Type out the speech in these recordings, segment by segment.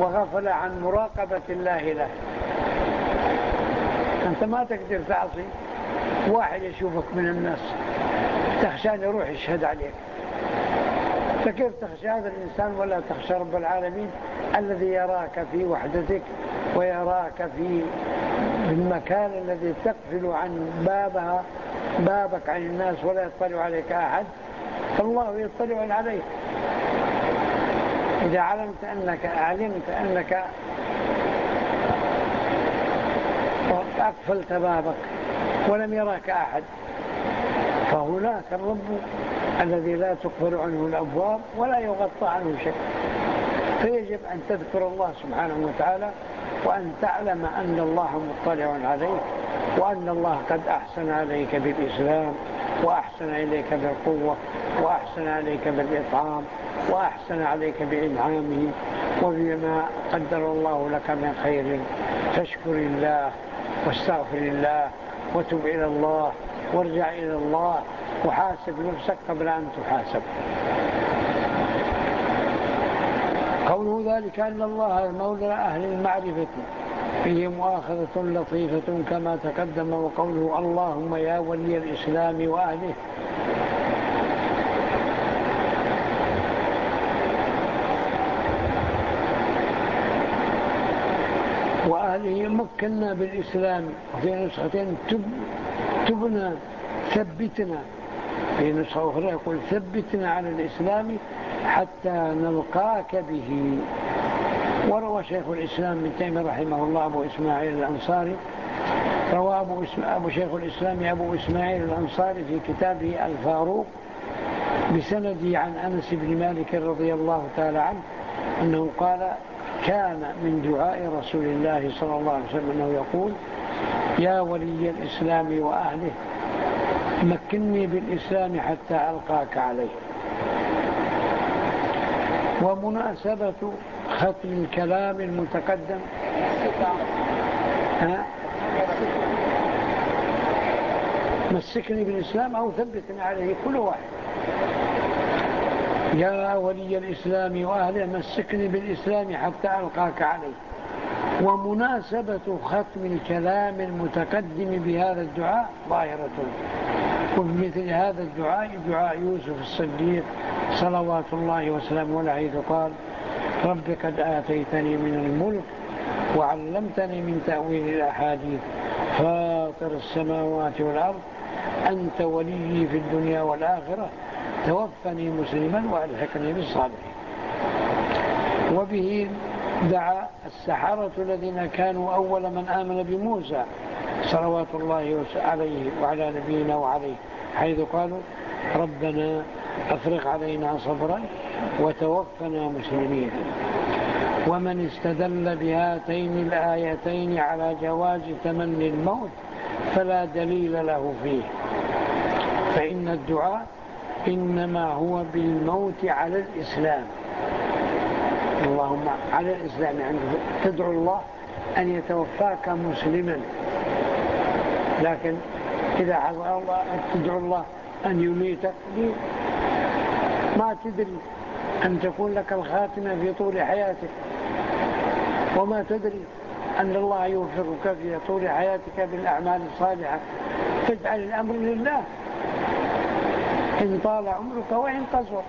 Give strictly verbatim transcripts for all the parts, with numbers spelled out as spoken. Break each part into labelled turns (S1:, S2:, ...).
S1: وغفل عن مراقبة الله له. أنت ما تقدر تعصي واحد يشوفك من الناس تخشى يروح يشهد عليك، فكيف تخشى هذا الإنسان ولا تخشى رب العالمين الذي يراك في وحدتك ويراك في المكان الذي تقفل عن بابها بابك عن الناس ولا يطلع عليك أحد، فالله يطلع عليك. إذا علمت أنك علمت أنك أقفلت بابك ولم يراك أحد، فهناك الرب الذي لا تقفل عنه الأبواب ولا يغطى عنه شيء، فيجب أن تذكر الله سبحانه وتعالى، وأن تعلم أن الله مطلع عليك، وأن الله قد أحسن عليك بالإسلام، وأحسن إليك بالقوة، وأحسن عليك بالإطعام، وأحسن عليك بإنعامه وبما قدر الله لك من خير. فاشكر الله واستغفر الله وتب إلى الله وارجع إلى الله وحاسب نفسك قبل أن تحاسب. قوله ذلك أن الله مولى أهل المعرفة فيه مؤاخذة لطيفة كما تقدم. وقوله اللهم يا ولي الإسلام وأهله، وأهله مكنا بالإسلام، وفي نسختين تب تبنا ثبتنا، في نسخة أخرى يقول ثبتنا على الإسلام حتى نلقاك به. وروى شيخ الإسلام ابن تيمية رحمه الله أبو إسماعيل الأنصاري روى أبو, أبو شيخ الإسلام أبو إسماعيل الأنصاري في كتابه الفاروق بسنده عن أنس بن مالك رضي الله تعالى عنه أنه قال كان من دعاء رسول الله صلى الله عليه وسلم أنه يقول يا ولي الإسلام وأهله مكنني بالإسلام حتى ألقاك عليه. ومناسبة ختم الكلام المتقدم ها مسكني بالإسلام أو ثبتني عليه، كل واحد. يا ولي الإسلام وأهله مسكني بالإسلام حتى ألقاك عليه. ومناسبة ختم الكلام المتقدم بهذا الدعاء ظاهرة، وبمثل هذا الدعاء دعاء يوسف الصديق صلوات الله وسلامه عليه حيث قال رب قد آتيتني من الملك وعلمتني من تأويل الأحاديث فاطر السماوات والأرض أنت ولي في الدنيا والآخرة توفني مسلما وألحقني بالصالحين. وبه دعا السحرة الذين كانوا أول من آمن بموسى صلوات الله عليه وعلى نبينا وعليه حيث قالوا ربنا أفرغ علينا صبرا وتوفنا مسلمين. ومن استدل بهاتين الآيتين على جواز تمني الموت فلا دليل له فيه، فإن الدعاء إنما هو بالموت على الإسلام. اللهم على الإسلام، يعني تدعو الله أن يتوفاك مسلما، لكن إذا حضر الله تدعو الله أن يميتك ما تدري أن تكون لك الخاتمة في طول حياتك، وما تدري أن الله يوفقك في طول حياتك بالأعمال الصالحة، فاجعل الأمر لله إن طال عمرك وإن قصر.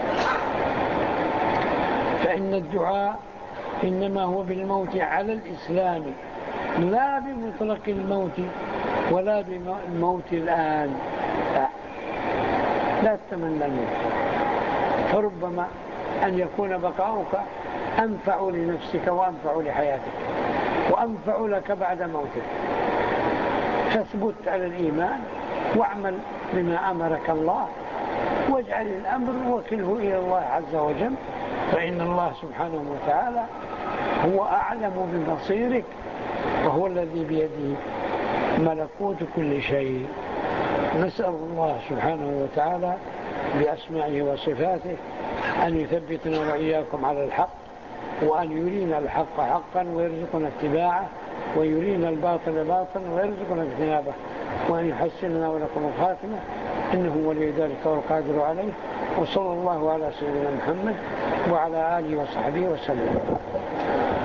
S1: فإن الدعاء إنما هو بالموت على الإسلام لا بمطلق الموت ولا بالموت الآن، لا, لا تتمنى الموت، فربما أن يكون بقاؤك أنفع لنفسك وأنفع لحياتك وأنفع لك بعد موتك. فاثبت على الإيمان واعمل بما أمرك الله واجعل الأمر وكله إلى الله عز وجل، فإن الله سبحانه وتعالى هو أعلم بمصيرك وهو الذي بيده ملكوت كل شيء. نسأل الله سبحانه وتعالى بأسمائه وصفاته أن يثبتنا وإياكم على الحق، وأن يرينا الحق حقا ويرزقنا اتباعه، ويرينا الباطل باطلا ويرزقنا اجتنابه، وأن يحسن لنا ولكم الخاتمة إنه ولي ذلك والقادر عليه. وصلى الله على سيدنا محمد وعلى آله وصحبه وسلم.